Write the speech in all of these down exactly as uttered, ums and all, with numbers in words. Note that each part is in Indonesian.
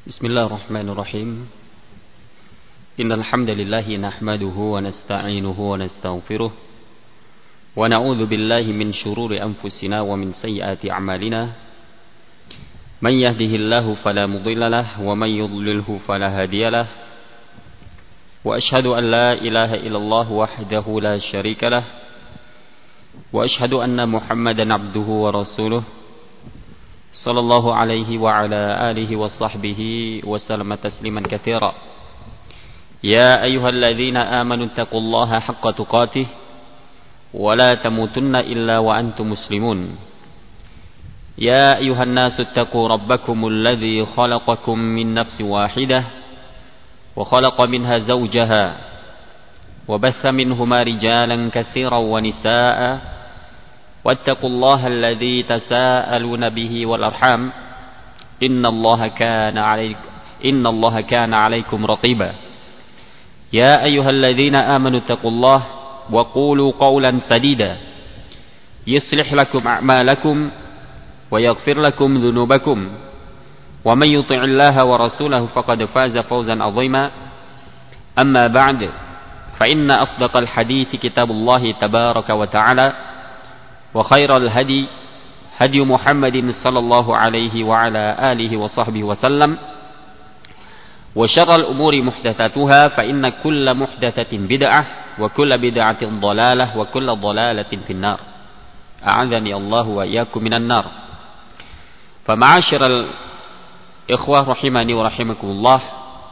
Bismillahirrahmanirrahim. Innal hamdalillah nahmaduhu wa nasta'inuhu wa nastaghfiruh wa na'udzu billahi min shururi anfusina wa min sayyiati a'malina. Man yahdihillahu fala mudilla lahu wa man yudlilhu fala hadiyalah. Wa asyhadu an la ilaha illallah wahdahu la syarika lah. Wa asyhadu anna Muhammadan abduhu wa rasuluh. Sallallahu alaihi wa ala alihi wa sahbihi wa sallama tasliman katsira. Ya ayyuhalladzina amanu taqullaha haqqa tuqatih wa la tamutunna illa wa antum muslimun. Ya ayyuhan nasu taqu rabbakumul ladzi khalaqakum min nafsin wahidah wa khalaqa minha zawjaha wa bassa minhuma rijalan katsiran wa nisaa'a. واتقوا الله الذي تساءلون به والأرحام إن الله كان عليكم إن الله كان عليكم رقيبا يا أيها الذين آمنوا اتقوا الله وقولوا قولا سديدا يصلح لكم أعمالكم ويغفر لكم ذنوبكم ومن يطع الله ورسوله فقد فاز فوزا عظيما أما بعد فإن أصدق الحديث كتاب الله تبارك وتعالى وخير الهدي هدي محمد صلى الله عليه وعلى آله وصحبه وسلم وشر الأمور محدثاتها فإن كل محدثة بدعة وكل بدعة ضلالة وكل ضلالة في النار أعاذني الله وإياكم من النار. فمعاشر الإخوة رحمني ورحمكم الله,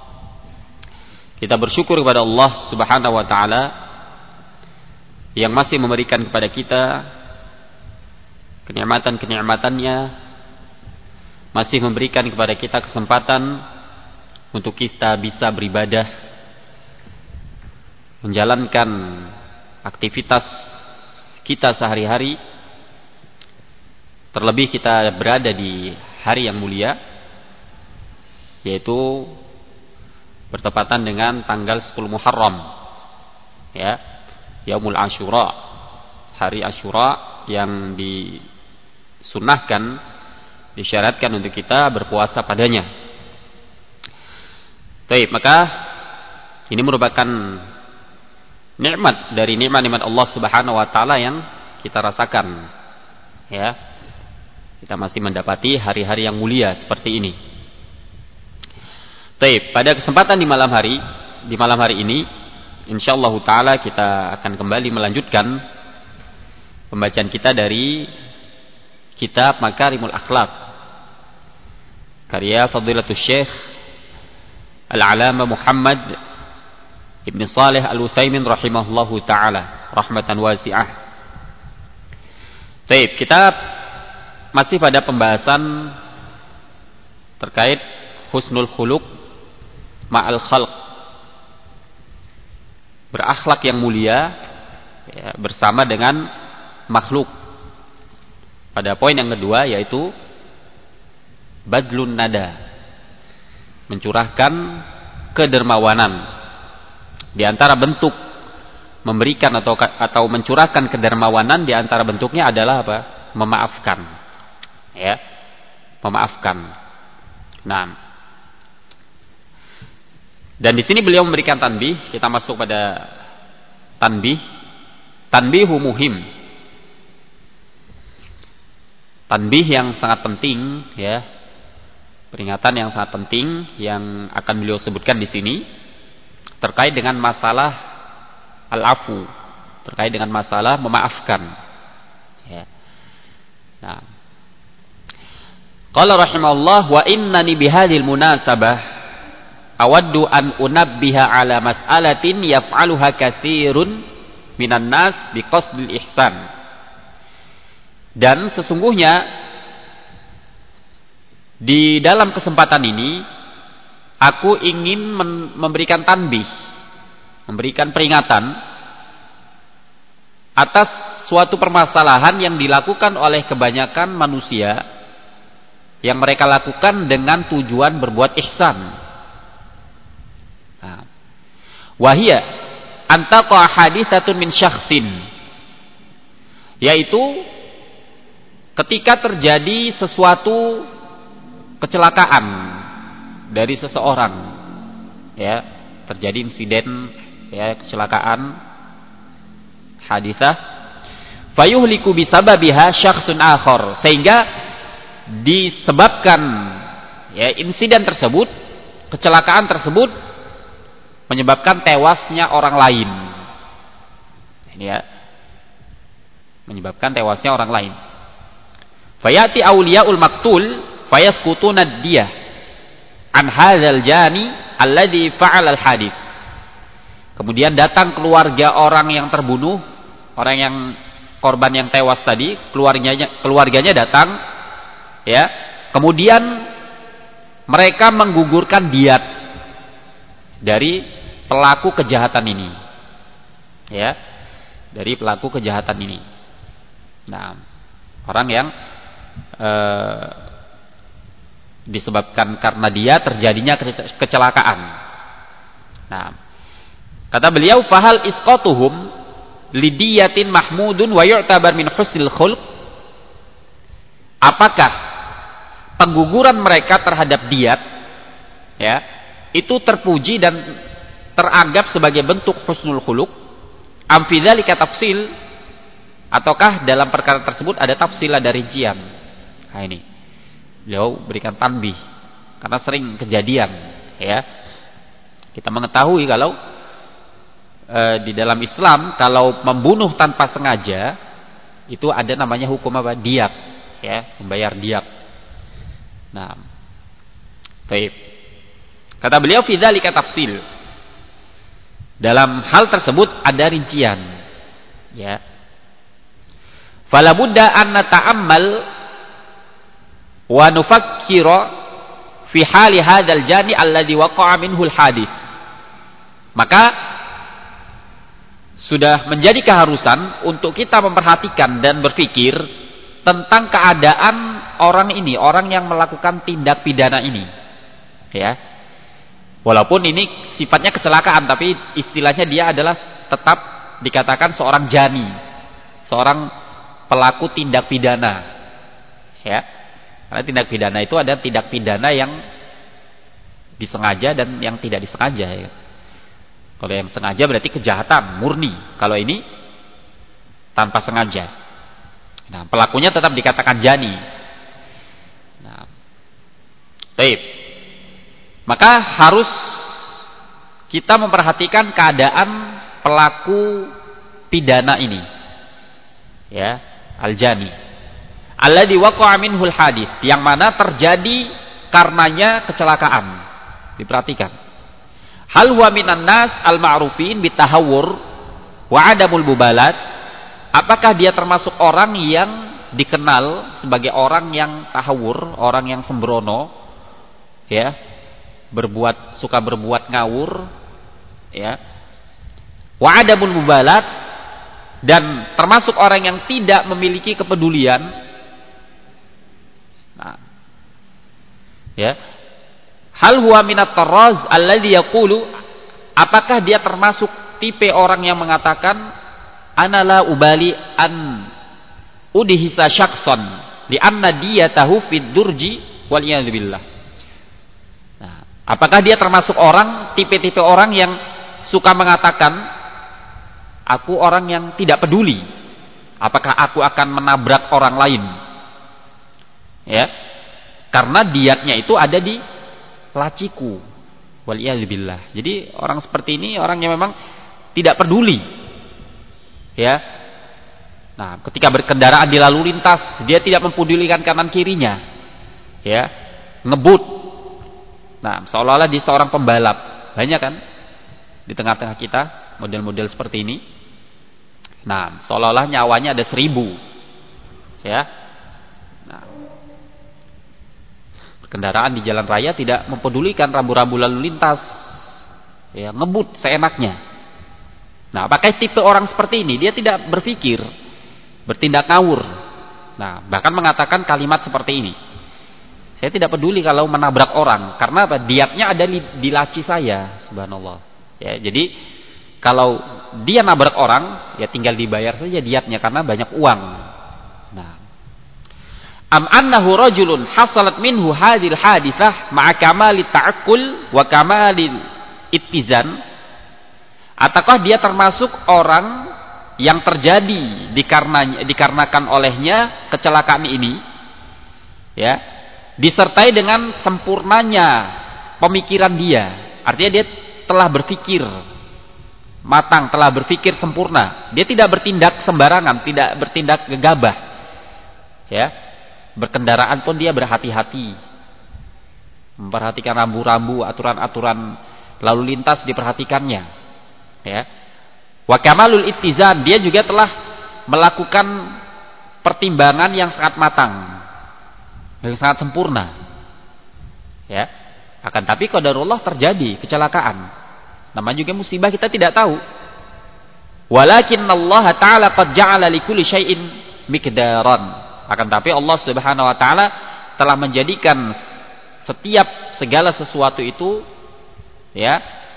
kita bersyukur kepada Allah Subhanahu wa taala yang masih memberikan kepada kita kenikmatan-kenikmatannya, masih memberikan kepada kita kesempatan untuk kita bisa beribadah, menjalankan aktivitas kita sehari-hari, terlebih kita berada di hari yang mulia, yaitu bertepatan dengan tanggal sepuluh Muharram, ya, Yaumul Asyura, hari Asyura yang di sunahkan, disyaratkan untuk kita berpuasa padanya. Baik, maka ini merupakan nikmat dari nikmat-nikmat Allah Subhanahu wa taala yang kita rasakan. Ya. Kita masih mendapati hari-hari yang mulia seperti ini. Baik, pada kesempatan di malam hari, di malam hari ini insyaallah taala kita akan kembali melanjutkan pembacaan kita dari kitab Makarimul Akhlaq karya Fadilatul Syekh Al-Alama Muhammad Ibn Salih Al-Utsaimin rahimahullahu taala rahmatan wasi'ah. Baik, kita masih pada pembahasan terkait husnul khuluq ma'al khalq, berakhlak yang mulia ya, bersama dengan makhluk. Pada poin yang kedua yaitu badlun nada, mencurahkan kedermawanan. Di antara bentuk memberikan atau atau mencurahkan kedermawanan, di antara bentuknya adalah apa? Memaafkan. Ya. Memaafkan. Nah. Dan di sini beliau memberikan tanbih, kita masuk pada tanbih. Tanbihu muhim. Tanbih yang sangat penting, ya, peringatan yang sangat penting yang akan beliau sebutkan di sini terkait dengan masalah al-afu, terkait dengan masalah memaafkan. Ya. Nah, qala rahimahullah wa innani bihadhil munasabah awaddu an unabbiha ala mas'alatin yaf'aluha katsirun minan nas biqasdil ihsan. Dan sesungguhnya di dalam kesempatan ini aku ingin memberikan tanbih, memberikan peringatan atas suatu permasalahan yang dilakukan oleh kebanyakan manusia, yang mereka lakukan dengan tujuan berbuat ihsan. Nah, wahia antaqa haditsatun min syakhsin, yaitu ketika terjadi sesuatu kecelakaan dari seseorang, ya, terjadi insiden, ya, kecelakaan, hadisah, fayuhliku bisababiha syakhsun akhar, sehingga disebabkan, ya, insiden tersebut, kecelakaan tersebut menyebabkan tewasnya orang lain. Ini, ya, menyebabkan tewasnya orang lain. Fayati awliyaul maktul fayaskutuna diyah an hadzal jani alladhi fa'ala al hadis. Kemudian datang keluarga orang yang terbunuh, orang yang korban yang tewas tadi, keluarganya keluarganya datang, ya. Kemudian mereka menggugurkan diat dari pelaku kejahatan ini, ya, dari pelaku kejahatan ini. Nah, orang yang eh, disebabkan karena dia terjadinya kecelakaan. Nah, kata beliau, fahal isqatuhum lidiyatin mahmudun wa yu'tabar min husnil khulq. Apakah pengguguran mereka terhadap diat, ya, itu terpuji dan teranggap sebagai bentuk husnul khuluq? Am fi dzalika tafsil, ataukah dalam perkara tersebut ada tafsil, ada rincian? Nah, ini beliau berikan tanbih karena sering kejadian, ya. Kita mengetahui kalau e, di dalam Islam kalau membunuh tanpa sengaja itu ada namanya hukum apa? Diat, ya, membayar diat. Nah, baik. Kata beliau fi dzalika tafsil. Dalam hal tersebut ada rincian, ya. Fala budda an nata'ammal wa nufakkira fi hali hadzal jani alladhi waqa'a minhu al-hadits. Maka sudah menjadi keharusan untuk kita memperhatikan dan berpikir tentang keadaan orang ini, orang yang melakukan tindak pidana ini, ya. Walaupun ini sifatnya kecelakaan, tapi istilahnya dia adalah tetap dikatakan seorang jani, seorang pelaku tindak pidana, ya. Karena tindak pidana itu ada tindak pidana yang disengaja dan yang tidak disengaja, ya. Kalau yang sengaja berarti kejahatan murni. Kalau ini tanpa sengaja. Nah, pelakunya tetap dikatakan jani. Nah, baik. Maka harus kita memperhatikan keadaan pelaku pidana ini, ya, al-jani alladzi waqa'a minhul hadits, yang mana terjadi karenanya kecelakaan. Diperhatikan. Hal huwa minan nas al-ma'rufin bitahawwur wa adamul mubalat. Apakah dia termasuk orang yang dikenal sebagai orang yang tahawur, orang yang sembrono, ya, berbuat suka berbuat ngawur, ya, wa adamul mubalat, dan termasuk orang yang tidak memiliki kepedulian. Nah, ya, hal huwa minat tarraz alladhi yaqulu, apakah dia termasuk tipe orang yang mengatakan ana la ubali an udhisa syakhsan li anna diyatahu fid durji wal iyad billah. Nah, apakah dia termasuk orang tipe-tipe orang yang suka mengatakan aku orang yang tidak peduli apakah aku akan menabrak orang lain, ya, karena diatnya itu ada di laciku, wal iyad billah. Jadi orang seperti ini orang yang memang tidak peduli, ya. Nah, ketika berkendaraan di lalu lintas dia tidak mempedulikan kanan kirinya, ya, ngebut. Nah, seolah-olah dia seorang pembalap. Banyak kan di tengah-tengah kita model-model seperti ini. Nah, seolah-olah nyawanya ada seribu, ya. Nah, kendaraan di jalan raya tidak mempedulikan rambu-rambu lalu lintas, ya, ngebut seenaknya. Nah, pakai tipe orang seperti ini, dia tidak berpikir, bertindak ngawur. Nah, bahkan mengatakan kalimat seperti ini, saya tidak peduli kalau menabrak orang, karena apa? Diatnya ada di, di laci saya, subhanallah. Ya, jadi kalau dia nabrak orang, ya tinggal dibayar saja diatnya karena banyak uang. Nah, Am annahu rajulun hasalat minhu hadhil haditsah ma'a kamali ta'aqqul wa kamali ittizan, ataukah dia termasuk orang yang terjadi dikarenanya, dikarenakan olehnya kecelakaan ini, ya, disertai dengan sempurnanya pemikiran dia. Artinya dia telah berpikir matang, telah berpikir sempurna. Dia tidak bertindak sembarangan, tidak bertindak gegabah. Ya. Berkendaraan pun dia berhati-hati. Memperhatikan rambu-rambu, aturan-aturan lalu lintas diperhatikannya. Ya. Wa kamalul ittizan, dia juga telah melakukan pertimbangan yang sangat matang, yang sangat sempurna. Ya. Akan tapi qadarullah terjadi kecelakaan. Namanya juga musibah, kita tidak tahu. Walakinnallaha ta'ala qad ja'ala likulli syai'in miqdaran. Akan tapi Allah Subhanahu wa taala telah menjadikan setiap segala sesuatu itu, ya,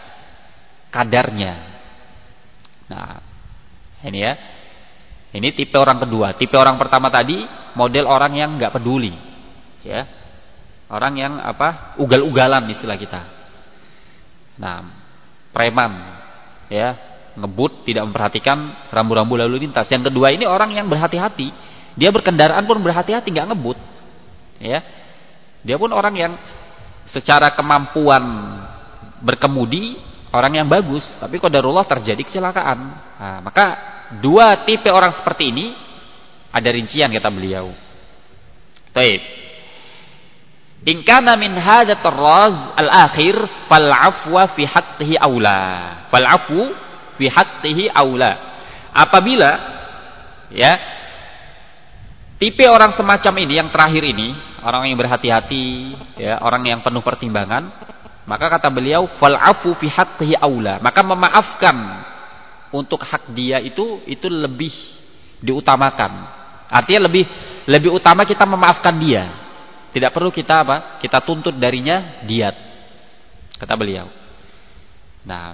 kadarnya. Nah, ini ya. Ini tipe orang kedua. Tipe orang pertama tadi model orang yang enggak peduli, ya. Orang yang apa? Ugal-ugalan istilah kita. Nah, preman, ya, ngebut, tidak memperhatikan rambu-rambu lalu lintas. Yang kedua ini orang yang berhati-hati. Dia berkendaraan pun berhati-hati, nggak ngebut, ya. Dia pun orang yang secara kemampuan berkemudi orang yang bagus, tapi qadarullah terjadi kecelakaan. Nah, maka dua tipe orang seperti ini ada rincian kata beliau. Taib. In kana min hadza tarraz al-akhir fal afwa fi haqqihi aula. Fal afwu fi haqqihi aula. Apabila, ya, tipe orang semacam ini, yang terakhir ini, orang yang berhati-hati, ya, orang yang penuh pertimbangan, maka kata beliau, fal afu fi haqqihi aula, maka memaafkan untuk hak dia itu itu lebih diutamakan. Artinya lebih lebih utama kita memaafkan dia. Tidak perlu kita apa? Kita tuntut darinya diat. Kata beliau. Nah.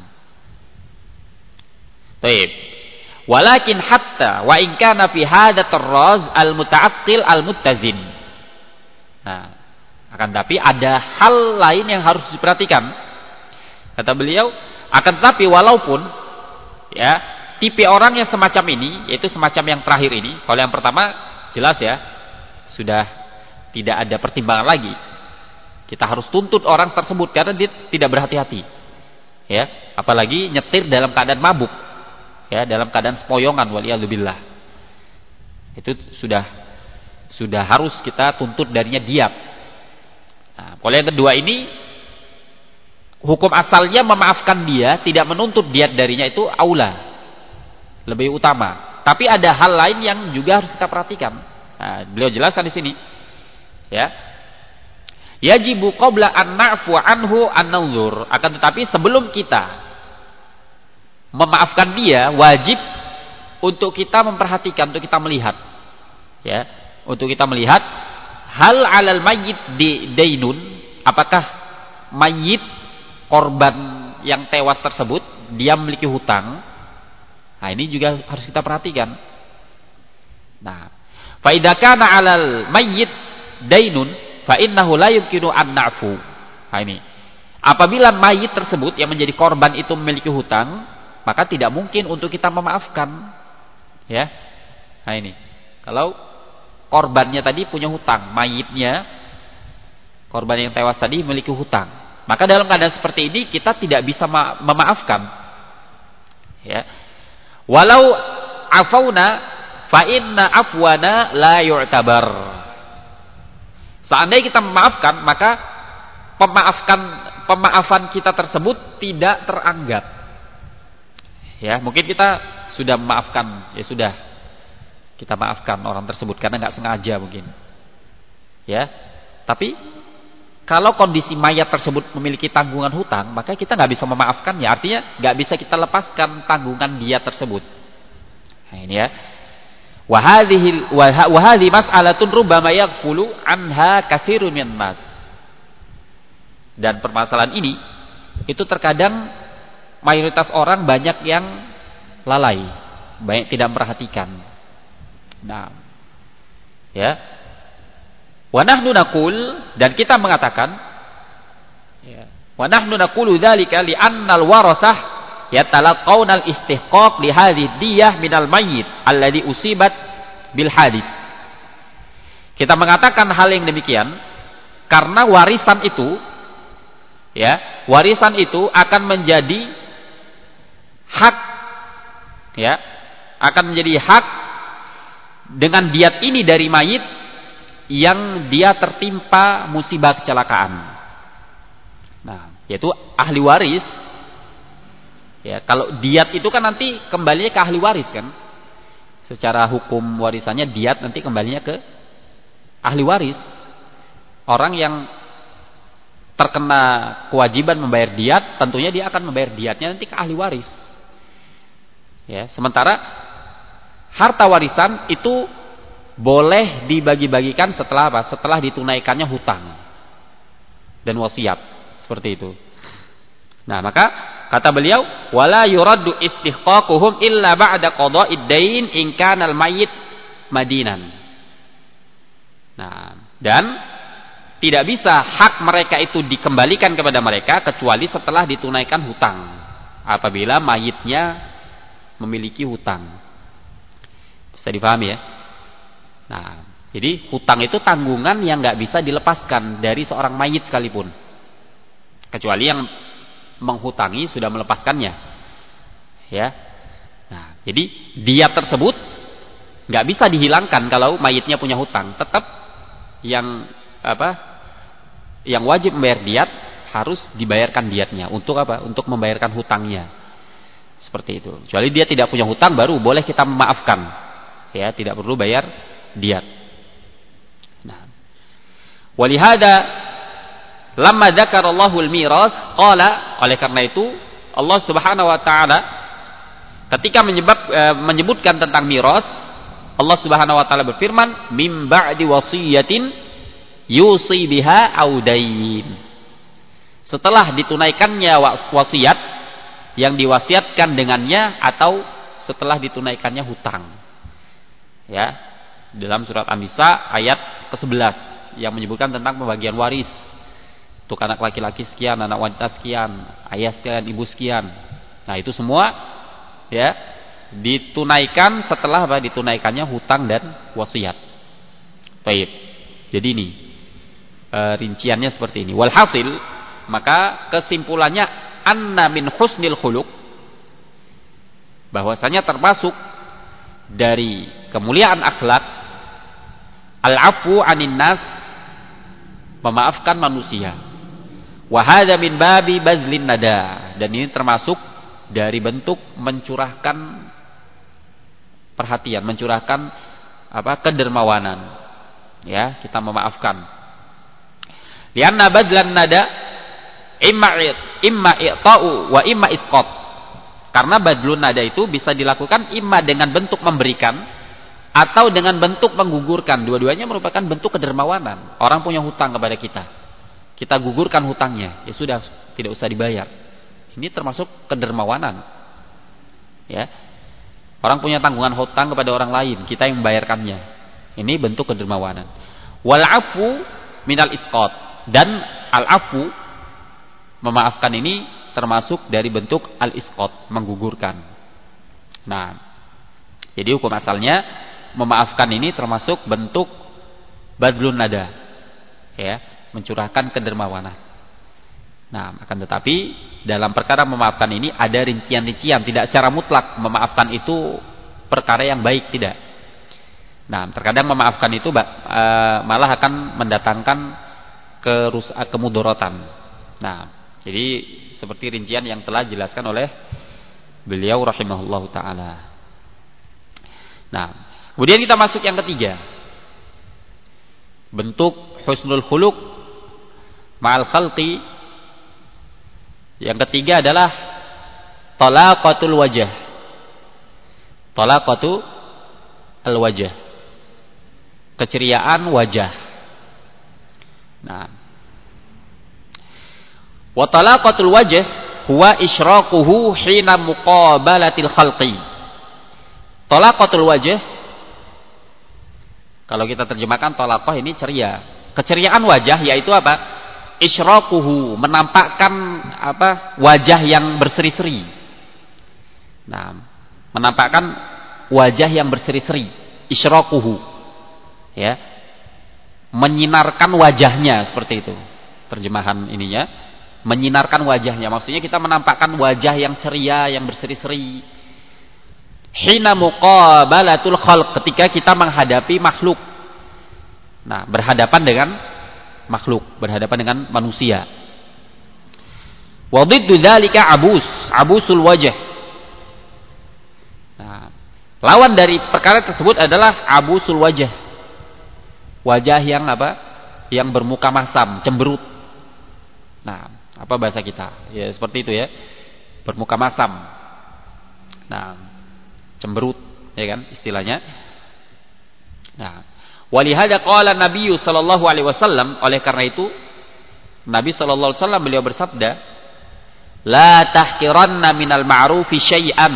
Baik. Walakin hatta wa in kana fi hadha tarraz al-muta'attil al-muttazin. Nah, akan tapi ada hal lain yang harus diperhatikan. Kata beliau, akan tetapi walaupun, ya, tipe orang yang semacam ini, yaitu semacam yang terakhir ini, kalau yang pertama jelas ya, sudah tidak ada pertimbangan lagi. Kita harus tuntut orang tersebut karena dia tidak berhati-hati. Ya, apalagi nyetir dalam keadaan mabuk. Ya, dalam keadaan sepoyongan, waliyadzubillah. Itu sudah sudah harus kita tuntut darinya diat. Nah, kalau yang kedua ini, hukum asalnya memaafkan dia, tidak menuntut diat darinya, itu aula, lebih utama. Tapi ada hal lain yang juga harus kita perhatikan. Nah, beliau jelaskan di sini. Ya. Yajibu qabla an na'fu anhu an-nanzur. Akan tetapi sebelum kita memaafkan dia, wajib untuk kita memperhatikan, untuk kita melihat, ya, untuk kita melihat hal alal mayyit di dainun, apakah mayit korban yang tewas tersebut dia memiliki hutang. Nah, ini juga harus kita perhatikan. Nah, fa idza kana alal mayyit dainun fa innahu la yumkinu an na'fu. Nah, ini apabila mayit tersebut yang menjadi korban itu memiliki hutang, maka tidak mungkin untuk kita memaafkan, ya. Nah, ini kalau korbannya tadi punya hutang, mayitnya, korban yang tewas tadi memiliki hutang, maka dalam keadaan seperti ini kita tidak bisa ma memaafkan, ya. Walau afauna fa inna afwana la yu'tabar. Seandainya kita memaafkan, maka pemaafkan pemaafan kita tersebut tidak teranggap. Ya, mungkin kita sudah memaafkan, ya sudah, kita maafkan orang tersebut karena nggak sengaja mungkin, ya. Tapi kalau kondisi mayat tersebut memiliki tanggungan hutang, maka kita nggak bisa memaafkannya. Artinya nggak bisa kita lepaskan tanggungan dia tersebut. Nah, ini ya. Wahadhihi wahadhi mas'alatun rubbama yaghfulu anha katsirun min nas. Dan permasalahan ini itu terkadang mayoritas orang banyak yang lalai, banyak tidak memperhatikan. Nah, ya, Wa nahnu naqul, dan kita mengatakan, ya, wa nahnu naqulu dzalika li annal warasah yatalaqawna al-istihqaq li hadhihi diyah minal mayyit alladhi usibat bil hadits. Kita mengatakan hal yang demikian karena warisan itu, ya, warisan itu akan menjadi hak, ya, akan menjadi hak dengan diat ini dari mayit yang dia tertimpa musibah kecelakaan. Nah, yaitu ahli waris. Ya, kalau diat itu kan nanti kembalinya ke ahli waris kan. Secara hukum warisannya diat nanti kembalinya ke ahli waris. Orang yang terkena kewajiban membayar diat, tentunya dia akan membayar diatnya nanti ke ahli waris. Ya, sementara harta warisan itu boleh dibagi-bagikan setelah apa? Setelah ditunaikannya hutang dan wasiat, seperti itu. Nah, maka kata beliau, wala yuraddu istihqaquhum illa ba'da qada'id dain in kana al-mayyit madinan. Nah, dan tidak bisa hak mereka itu dikembalikan kepada mereka kecuali setelah ditunaikan hutang. Apabila mayitnya memiliki hutang. Bisa dipahami ya? Nah, jadi hutang itu tanggungan yang nggak bisa dilepaskan dari seorang mayit sekalipun. Kecuali yang menghutangi sudah melepaskannya. Ya. Nah, jadi diat tersebut nggak bisa dihilangkan kalau mayitnya punya hutang. Tetap yang apa? Yang wajib membayar diat harus dibayarkan diatnya. Untuk apa? Untuk membayarkan hutangnya. Seperti itu. Kecuali dia tidak punya hutang baru boleh kita memaafkan. Ya, tidak perlu bayar diat. Nah. Walihada lamma dzakarallahu al-miras qala, oleh karena itu Allah Subhanahu wa taala ketika menyebab, e, menyebutkan tentang miras, Allah Subhanahu wa taala berfirman, mim ba'di wasiyatin yusi biha audain. Setelah ditunaikannya wasiat yang diwasiatkan dengannya atau setelah ditunaikannya hutang. Ya, dalam surat An-Nisa ayat ke sebelas yang menyebutkan tentang pembagian waris. Untuk anak laki-laki sekian, anak wanita sekian, ayah sekian, ibu sekian. Nah, itu semua ya ditunaikan setelah apa? Ditunaikannya hutang dan wasiat. Baik. Jadi ini e, rinciannya seperti ini. Walhasil, maka kesimpulannya anna min husnil khuluq, bahwasanya termasuk dari kemuliaan akhlak al-afu 'anin nas, memaafkan manusia. Wa hadza min babi bazlin nada, dan ini termasuk dari bentuk mencurahkan perhatian, mencurahkan apa? Kedermawanan. Ya, kita memaafkan. Lianna badlan nada imma imma i'ta'u wa imma isqat. Karena badlun nada itu bisa dilakukan imma dengan bentuk memberikan atau dengan bentuk menggugurkan. Dua-duanya merupakan bentuk kedermawanan. Orang punya hutang kepada kita, kita gugurkan hutangnya, ya sudah, tidak usah dibayar. Ini termasuk kedermawanan. Ya, orang punya tanggungan hutang kepada orang lain, kita yang membayarkannya. Ini bentuk kedermawanan. Wal afu minal isqat, dan al afu, memaafkan ini termasuk dari bentuk al isqat, menggugurkan. Nah, jadi hukum asalnya memaafkan ini termasuk bentuk badlun nada, ya, mencurahkan kedermawanan. Nah, akan tetapi dalam perkara memaafkan ini ada rincian-rincian, tidak secara mutlak memaafkan itu perkara yang baik, tidak. Nah, terkadang memaafkan itu malah akan mendatangkan kerus kemudorotan. Nah, jadi seperti rincian yang telah dijelaskan oleh beliau rahimahullahu taala. Nah, kemudian kita masuk yang ketiga. Bentuk husnul khuluq ma'al khalqi. Yang ketiga adalah talaqatul wajah. Talaqatu al-wajah. Keceriaan wajah. Nah, wa talaqatul wajh huwa isyraquhu hina muqabalatil khalqi. Talaqatul wajh, kalau kita terjemahkan talaqah ini ceria, Keceriaan wajah yaitu apa? Isyraquhu, menampakkan apa? Wajah yang berseri-seri. Nah, menampakkan wajah yang berseri-seri, isyraquhu. Ya. Menyinarkan wajahnya, seperti itu. Terjemahan ininya, menyinarkan wajahnya. Maksudnya kita menampakkan wajah yang ceria, yang berseri-seri. Hina muqabalatul khalq, ketika kita menghadapi makhluk. Nah, berhadapan dengan makhluk, berhadapan dengan manusia. Wa dhiddu dzalika abus, abusul wajh. Nah, lawan dari perkara tersebut adalah abusul wajh. Wajah yang apa? Yang bermuka masam, cemberut. Nah, apa bahasa kita? Ya seperti itu ya. Bermuka masam. Nah, cemberut, ya kan istilahnya. Nah, walihada qala Nabi sallallahu alaihi wasallam, oleh karena itu Nabi sallallahu alaihi wasallam beliau bersabda, la tahqiranna minal ma'rufi syai'an.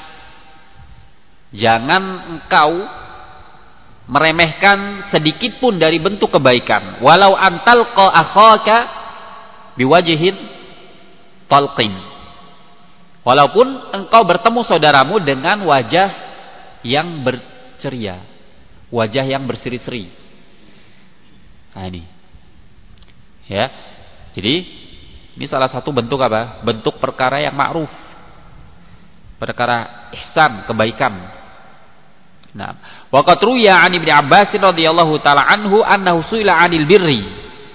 Jangan engkau meremehkan sedikit pun dari bentuk kebaikan, walau antalqa akhaka biwajhin talqin. Walaupun engkau bertemu saudaramu dengan wajah yang berceria, wajah yang berseri-seri. Nah ini. Ya. Jadi ini salah satu bentuk apa? Bentuk perkara yang ma'ruf. Perkara ihsan, kebaikan. Nah, wa qad ruya 'an Ibnu Abbas radhiyallahu taala anhu annahu su'ila 'anil birri.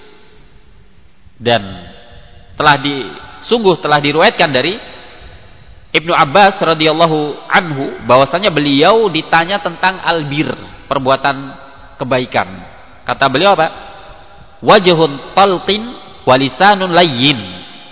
Dan telah di sungguh telah diriwayatkan dari Ibnu Abbas radhiyallahu anhu bahwasanya beliau ditanya tentang albir, perbuatan kebaikan. Kata beliau apa? Wajhun talqin wa lisanun layyin.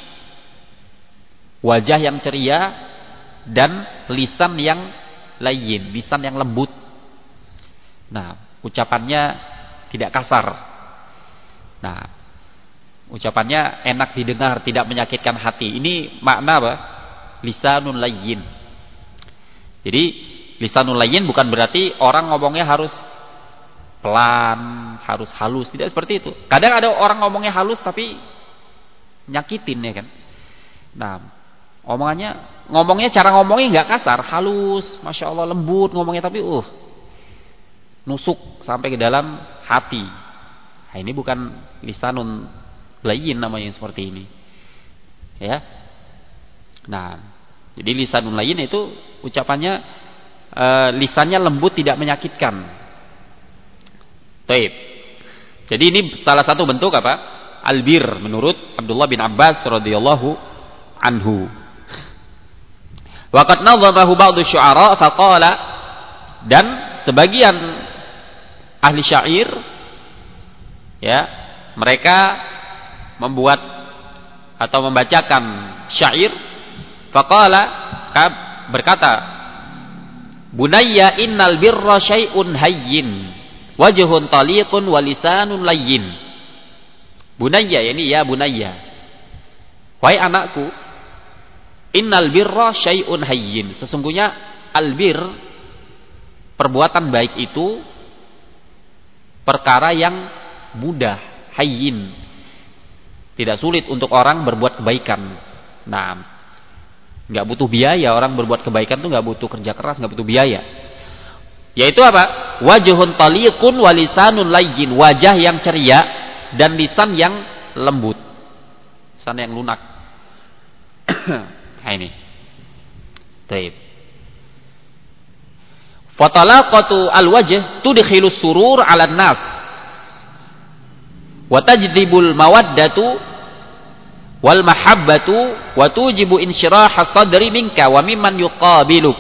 Wajah yang ceria dan lisan yang layyin, lisan yang lembut. Nah, ucapannya tidak kasar. Nah, ucapannya enak didengar, tidak menyakitkan hati. Ini makna apa? Lisanun layyin. Jadi lisanun layyin bukan berarti orang ngomongnya harus pelan, harus halus, tidak seperti itu. Kadang ada orang ngomongnya halus tapi nyakitin, ya kan. Nah, omongannya ngomongnya cara ngomongnya nggak kasar, halus, masya Allah lembut ngomongnya, tapi uh nusuk sampai ke dalam hati. Nah, ini bukan lisanun layyin namanya seperti ini. Ya. Nah, jadi lisanun layyin itu ucapannya e, lisannya lembut, tidak menyakitkan. Baik. Jadi ini salah satu bentuk apa? Albir menurut Abdullah bin Abbas radhiyallahu anhu. Wa qad nadhamahu ba'du syu'ara faqala, dan sebagian ahli syair ya, mereka membuat atau membacakan syair. Faqala, berkata, bunayya innal birra syai'un hayyin wajhun taliqun wa lisanun layyin. Bunayya, yani ya bunayya, wahai anakku, innal birra syai'un hayyin, sesungguhnya albir, perbuatan baik itu perkara yang mudah, hayyin, tidak sulit untuk orang berbuat kebaikan. Nah, nggak butuh biaya orang berbuat kebaikan tuh, nggak butuh kerja keras, nggak butuh biaya. Yaitu apa? Wajhun taliqun wa lisanun layyin, wajah yang ceria dan lisan yang lembut, lisan yang lunak. Nah ini. Baik. Fatalaqatu al-wajh tudkhilus surur 'alan nas wa tajdibul mawaddatu wal mahabbatu wa tujibu insyirah sadri minka wa mimman yuqabiluk.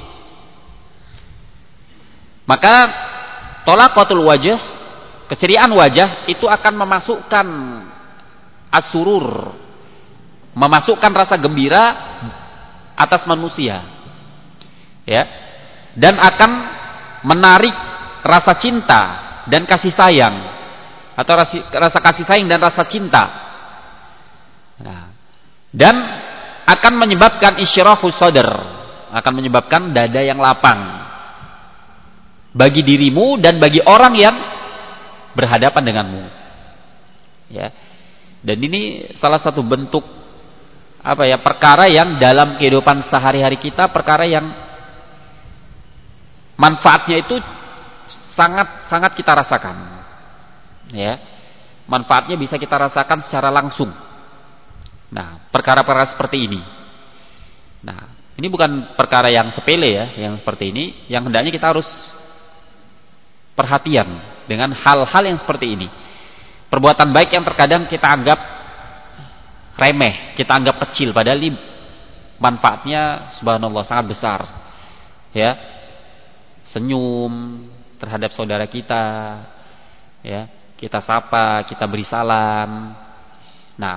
Maka talaqatul wajh, keceriaan wajah itu akan memasukkan as-surur, memasukkan rasa gembira atas manusia, ya, dan akan menarik rasa cinta dan kasih sayang, atau rasa, rasa kasih sayang dan rasa cinta. Nah, dan akan menyebabkan insyirahus sadr, akan menyebabkan dada yang lapang bagi dirimu dan bagi orang yang berhadapan denganmu. Ya. Dan ini salah satu bentuk apa ya, perkara yang dalam kehidupan sehari-hari kita, perkara yang manfaatnya itu sangat sangat kita rasakan. Ya. Manfaatnya bisa kita rasakan secara langsung. Nah, perkara-perkara seperti ini. Nah, ini bukan perkara yang sepele ya, yang seperti ini, yang hendaknya kita harus perhatian dengan hal-hal yang seperti ini. Perbuatan baik yang terkadang kita anggap remeh, kita anggap kecil, padahal ini manfaatnya subhanallah sangat besar. Ya. Senyum terhadap saudara kita, ya, kita sapa, kita beri salam. Nah,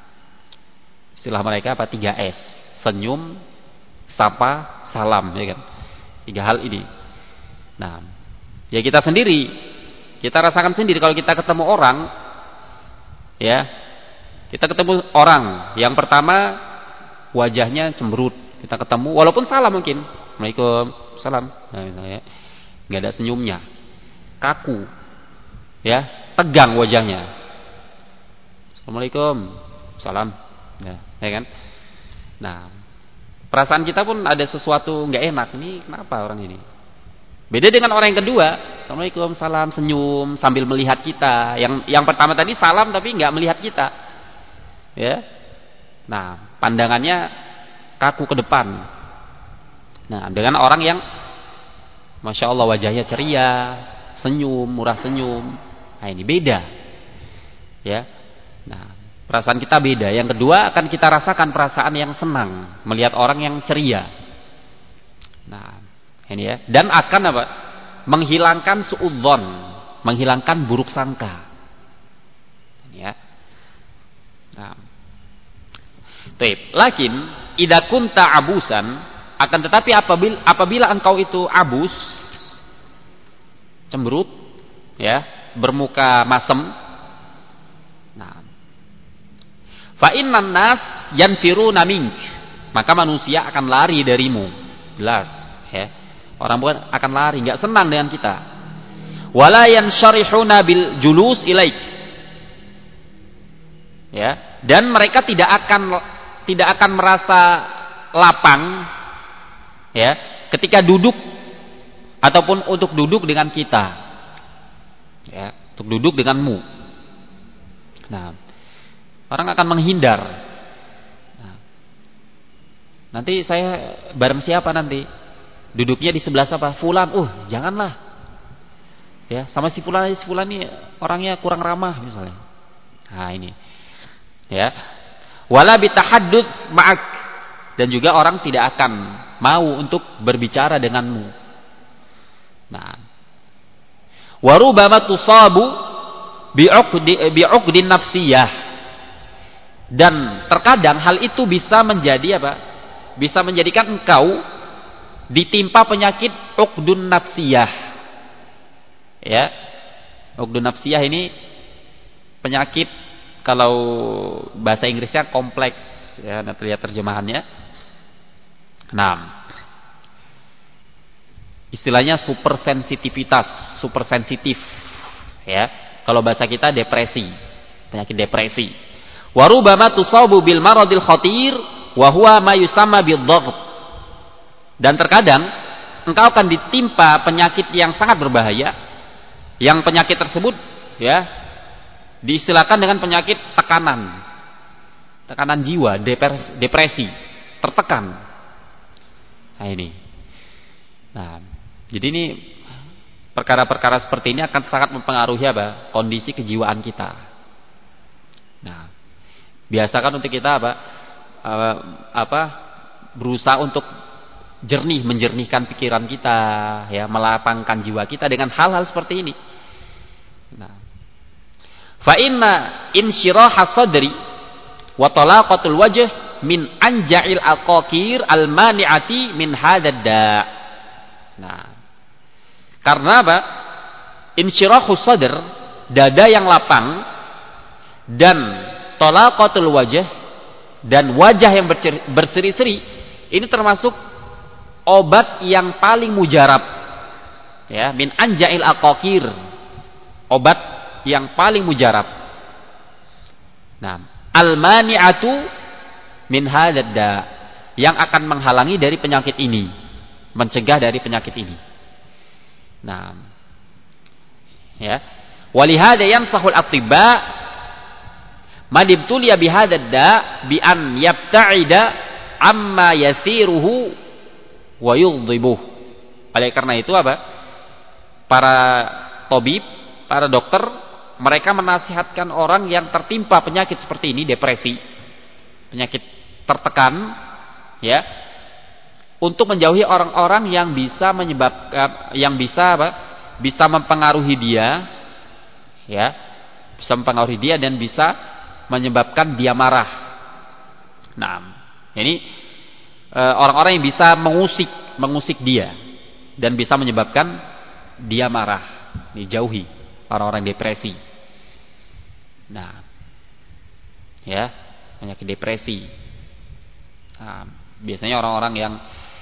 istilah mereka apa? tiga S. Senyum, sapa, salam, ya kan? Tiga hal ini. Nah, ya kita sendiri, kita rasakan sendiri kalau kita ketemu orang, ya, kita ketemu orang, yang pertama wajahnya cemberut, kita ketemu, walaupun salam mungkin, Waalaikumsalam, nah, misalnya, nggak ada senyumnya, kaku, ya, tegang wajahnya, Assalamualaikum, salam, ya, ya kan? Nah, perasaan kita pun ada sesuatu nggak enak, ini kenapa orang ini? Beda dengan orang yang kedua, Assalamualaikum, salam, senyum sambil melihat kita. Yang yang pertama tadi salam tapi nggak melihat kita, ya. Nah, pandangannya kaku ke depan. Nah, dengan orang yang masya Allah wajahnya ceria, senyum, murah senyum, nah ini beda, ya. Nah, perasaan kita beda. Yang kedua akan kita rasakan perasaan yang senang melihat orang yang ceria. Nah, ini ya, dan akan apa? Menghilangkan suudzon, menghilangkan buruk sangka. Ini ya. Nah. Baik, lakin idza kunta abusan, akan tetapi apabila apabila engkau itu abus, cemberut, ya, bermuka masem. Nah. Fa innan nas yanfiruna mink, maka manusia akan lari darimu. Jelas, ya. Orang bukan akan lari, nggak senang dengan kita. Wala yansyarihuna bil julus ilaik. Ya, dan mereka tidak akan tidak akan merasa lapang, ya, ketika duduk ataupun untuk duduk dengan kita. Ya, untuk duduk denganmu. Nah, orang akan menghindar. Nah, nanti saya bareng siapa nanti? Duduknya di sebelah siapa? Fulan. Uh, janganlah. Ya, sama si fulan, si fulan ini orangnya kurang ramah misalnya. Nah, ini. Ya. Wala bitahadduts ma'ak, dan juga orang tidak akan mau untuk berbicara denganmu. Nah. Wa rubbama tusabu bi'uqdi bi'uqdin nafsiyah. Dan terkadang hal itu bisa menjadi apa? Bisa menjadikan engkau ditimpa penyakit uqdun nafsiyah. Ya. Uqdun nafsiyah ini penyakit, kalau bahasa Inggrisnya kompleks, ya, nanti lihat terjemahannya. Nah, istilahnya supersensitivitas, supersensitif, ya. Kalau bahasa kita depresi, penyakit depresi. Wa rubbama tusabu bil maradil khatir wa huwa ma yusamma bid-dhaght. Dan terkadang engkau akan ditimpa penyakit yang sangat berbahaya, yang penyakit tersebut, ya, diistilahkan dengan penyakit tekanan, tekanan jiwa, depresi, tertekan. Nah ini. Nah, jadi ini perkara-perkara seperti ini akan sangat mempengaruhi apa? Kondisi kejiwaan kita. Nah, biasakan untuk kita apa? Uh, apa? Berusaha untuk jernih, menjernihkan pikiran kita, ya, melapangkan jiwa kita dengan hal-hal seperti ini. Nah, fa inna insyiraha sadri wa talaqatul wajh min anja'il aqaqir al-mani'ati min hadzal da'. Nah, karena apa? Insyirahus sadr, dada yang lapang, dan talaqatul wajh, dan wajah yang berseri-seri, ini termasuk obat yang paling mujarab, ya, min anja'il aqaqir, obat yang paling mujarab. Nah, al-mani'atu min hadzal da, yang akan menghalangi dari penyakit ini, mencegah dari penyakit ini. Nah, ya. Walihada yansahul atibba madibtuliya bihadzal da bi an yabta'ida amma yasiruhu wa yughdhibuh. Oleh karena itu apa? Para tabib, para dokter, mereka menasihatkan orang yang tertimpa penyakit seperti ini, depresi, penyakit tertekan, ya, untuk menjauhi orang-orang yang bisa menyebabkan, yang bisa apa? Bisa mempengaruhi dia, ya, bisa mempengaruhi dia dan bisa menyebabkan dia marah. Nah, ini e, orang-orang yang bisa mengusik, mengusik dia dan bisa menyebabkan dia marah. Dijauhi orang-orang depresi. Nah, ya, penyakit depresi. Nah, biasanya orang-orang yang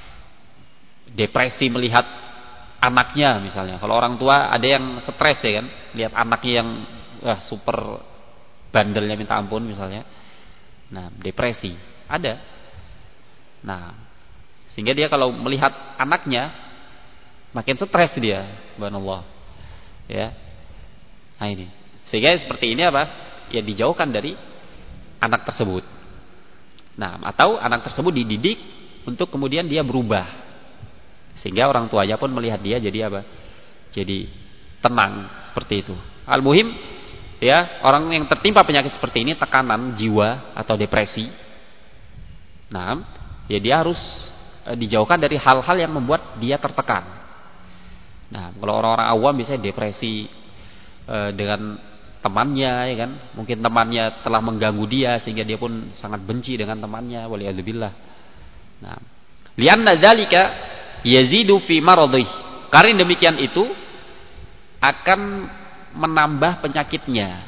depresi melihat anaknya misalnya. Kalau orang tua ada yang stres ya kan, lihat anaknya yang wah, super bandelnya minta ampun misalnya. Nah, depresi ada. Nah, sehingga dia kalau melihat anaknya makin stres dia, subhanallah. Ya. Nah ini. Sehingga seperti ini apa? Ya dijauhkan dari anak tersebut. Nah, atau anak tersebut dididik untuk kemudian dia berubah. Sehingga orang tuanya pun melihat dia jadi apa? Jadi tenang seperti itu. Al-muhim ya, orang yang tertimpa penyakit seperti ini, tekanan jiwa atau depresi. Nah, ya dia harus e, dijauhkan dari hal-hal yang membuat dia tertekan. Nah, kalau orang-orang awam biasanya depresi e, dengan temannya, ya kan? Mungkin temannya telah mengganggu dia sehingga dia pun sangat benci dengan temannya. Waliyadzubillah. Nah, lianna dzalika yazidu fi maradih. Karena demikian itu akan menambah penyakitnya.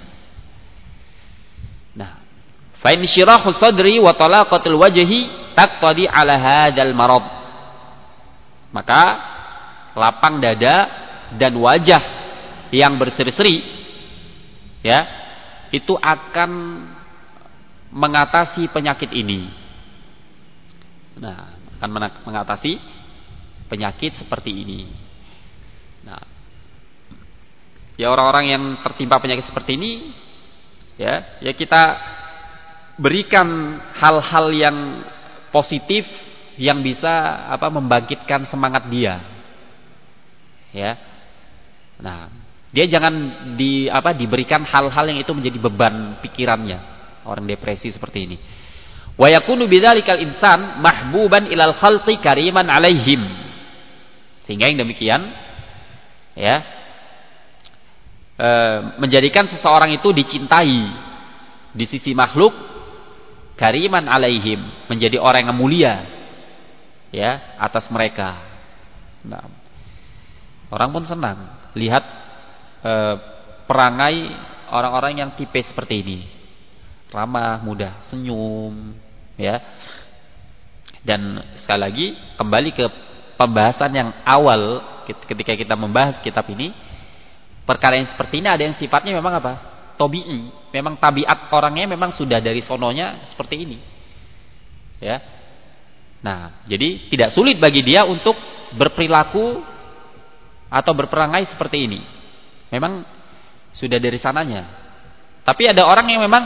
Nah, fa in syirahu sadri wa talaqatul wajhi taqtadi ala hadzal marad. Maka lapang dada dan wajah yang berseri-seri, ya, itu akan mengatasi penyakit ini. Nah, akan mengatasi penyakit seperti ini. Nah, ya orang-orang yang tertimpa penyakit seperti ini, ya, ya kita berikan hal-hal yang positif yang bisa apa membangkitkan semangat dia. Ya. Nah, dia jangan di apa diberikan hal-hal yang itu menjadi beban pikirannya, orang depresi seperti ini. Wa yakunu bidzalikal insan mahbuban ilal khalqi kariman alaihim. Sehingga yang demikian, ya, e, menjadikan seseorang itu dicintai di sisi makhluk, kariman alaihim, menjadi orang yang mulia, ya, atas mereka. Nah, orang pun senang lihat e, perangai orang-orang yang tipe seperti ini, ramah, mudah senyum, ya. Dan sekali lagi kembali ke pembahasan yang awal ketika kita membahas kitab ini, perkara yang seperti ini ada yang sifatnya memang apa? Tabi'i, memang tabiat orangnya memang sudah dari sononya seperti ini. Ya. Nah, jadi tidak sulit bagi dia untuk berperilaku atau berperangai seperti ini. Memang sudah dari sananya. Tapi ada orang yang memang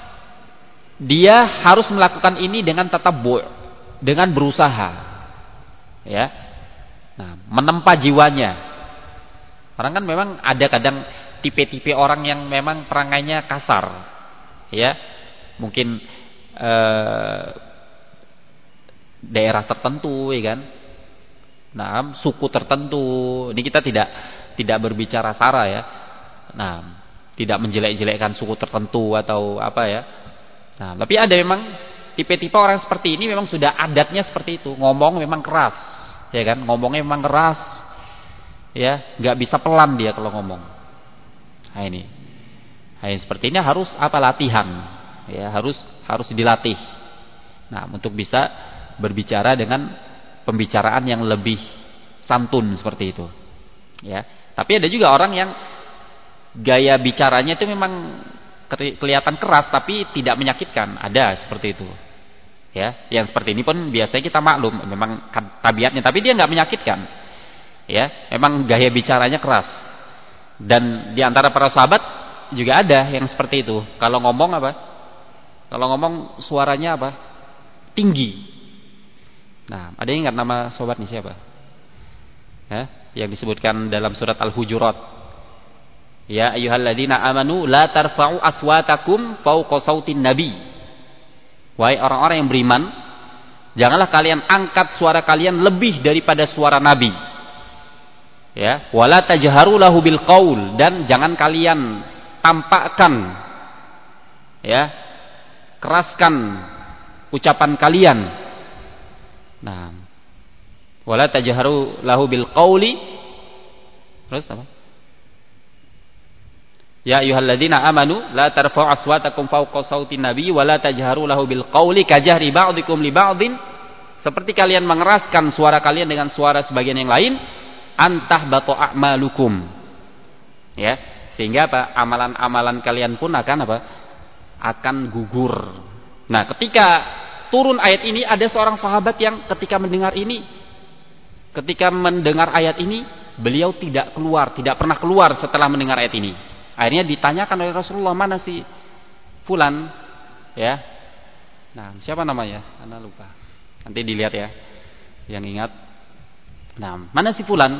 dia harus melakukan ini dengan tatabbu', dengan berusaha, ya. Nah, menempa jiwanya. Orang kan memang ada kadang tipe-tipe orang yang memang perangainya kasar, ya. Mungkin eh, daerah tertentu, ya kan. Nah, suku tertentu. Ini kita tidak tidak berbicara sara, ya. Nah, tidak menjelek-jelekkan suku tertentu atau apa, ya. Nah, tapi ada memang tipe-tipe orang seperti ini memang sudah adatnya seperti itu. Ngomong memang keras, ya kan? Ngomongnya memang keras, ya, nggak bisa pelan dia kalau ngomong. Nah ini, nah, ini seperti ini harus apa latihan, ya, harus harus dilatih. Nah, untuk bisa berbicara dengan pembicaraan yang lebih santun seperti itu, ya. Tapi ada juga orang yang gaya bicaranya itu memang kelihatan keras tapi tidak menyakitkan, ada seperti itu. Ya, yang seperti ini pun biasanya kita maklum, memang tabiatnya, tapi dia nggak menyakitkan. Ya, memang gaya bicaranya keras. Dan di antara para sahabat juga ada yang seperti itu. Kalau ngomong apa? Kalau ngomong suaranya apa? Tinggi. Nah, ada yang ingat nama sahabatnya siapa? Ya, yang disebutkan dalam surat Al-Hujurat. Ya ayyuhalladzina amanu la tarfa'u aswatakum fawqa sautin nabi. Wahai orang-orang yang beriman, janganlah kalian angkat suara kalian lebih daripada suara Nabi. Ya, wala tajharu lahu bil qaul, dan jangan kalian tampakkan, ya, keraskan ucapan kalian. Nah, wala tajharu lahu bil qauli. Terus apa? Ya ayyuhalladzina amanu la tarfa'u aswatakum fawqa sautin nabi wa la tajharu lahu bil qawli kajahri ba'dikum li ba'din, seperti kalian mengeraskan suara kalian dengan suara sebagian yang lain, antah batu a'malukum. Ya, sehingga apa? Amalan-amalan kalian pun akan apa? Akan gugur. Nah, ketika turun ayat ini, ada seorang sahabat yang ketika mendengar ini, ketika mendengar ayat ini, beliau tidak keluar, tidak pernah keluar setelah mendengar ayat ini. Akhirnya ditanyakan oleh Rasulullah, mana si fulan, ya. Nah, siapa namanya? Anda lupa. Nanti dilihat ya, yang ingat. Nah, mana si fulan?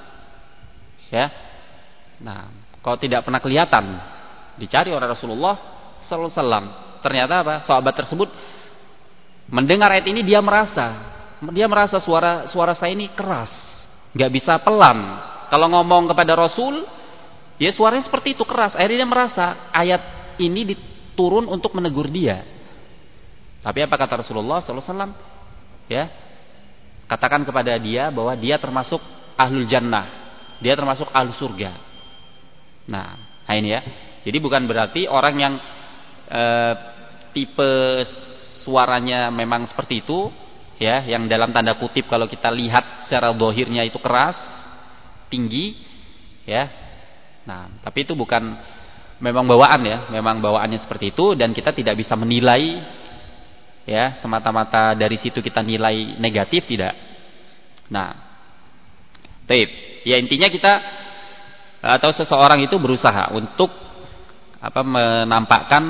Ya. Nah, kalau tidak pernah kelihatan, dicari oleh Rasulullah sallallahu alaihi wasallam. Ternyata apa? Sahabat tersebut mendengar ayat ini, dia merasa, dia merasa suara suara saya ini keras, nggak bisa pelan. Kalau ngomong kepada Rasul, ya suaranya seperti itu, keras. Akhirnya dia merasa ayat ini diturun untuk menegur dia. Tapi apa kata Rasulullah sallallahu alaihi wasallam? Ya, katakan kepada dia bahwa dia termasuk ahlul jannah, dia termasuk ahlus surga. Nah, nah ini ya. Jadi bukan berarti orang yang e, tipe suaranya memang seperti itu, ya, yang dalam tanda kutip kalau kita lihat secara zahirnya itu keras, tinggi, ya. Nah, tapi itu bukan memang bawaan ya, memang bawaannya seperti itu, dan kita tidak bisa menilai, ya, semata-mata dari situ kita nilai negatif, tidak. Nah, taib. Ya, intinya kita atau seseorang itu berusaha untuk apa, menampakkan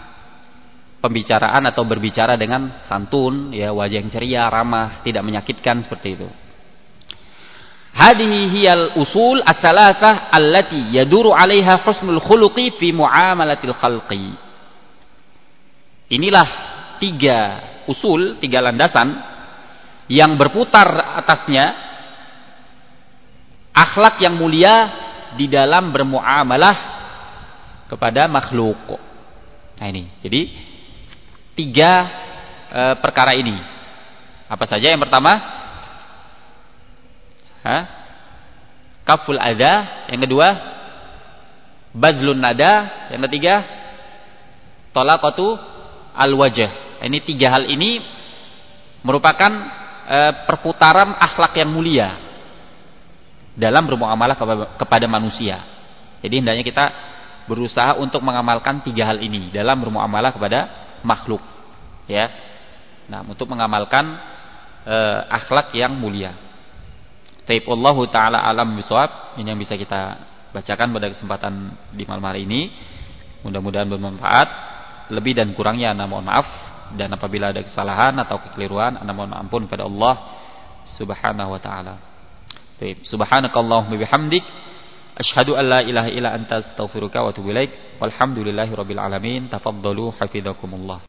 pembicaraan atau berbicara dengan santun, ya, wajah yang ceria, ramah, tidak menyakitkan, seperti itu. Hadhihi hiyal usul ats-tsalatsah allati yaduru 'alaiha husnul khuluqi fi muamalatil khalqi. Inilah tiga usul, tiga landasan yang berputar atasnya akhlak yang mulia di dalam bermuamalah kepada makhluk. Nah ini, jadi tiga e, perkara ini. Apa saja? Yang pertama, Hah? kaful adha. Yang kedua, badlun nada. Yang ketiga, talaqatu al-wajh. Ini tiga hal ini merupakan e, perputaran akhlak yang mulia dalam bermuamalah kepada manusia. Jadi hendaknya kita berusaha untuk mengamalkan tiga hal ini dalam bermuamalah kepada makhluk, ya. Nah, untuk mengamalkan e, akhlak yang mulia. Taib, Allahu ta'ala alam bisawab. Ini yang bisa kita bacakan pada kesempatan di malam hari ini. Mudah-mudahan bermanfaat. Lebih dan kurangnya ana mohon maaf, dan apabila ada kesalahan atau kekeliruan ana mohon ampun kepada Allah Subhanahu wa ta'ala. Taib, subhanakallahumma bihamdik asyhadu an la ilaha illa anta astaghfiruka wa atubu ilaik. Walhamdulillahirabbil alamin. Tafaddalu hafizakumullah.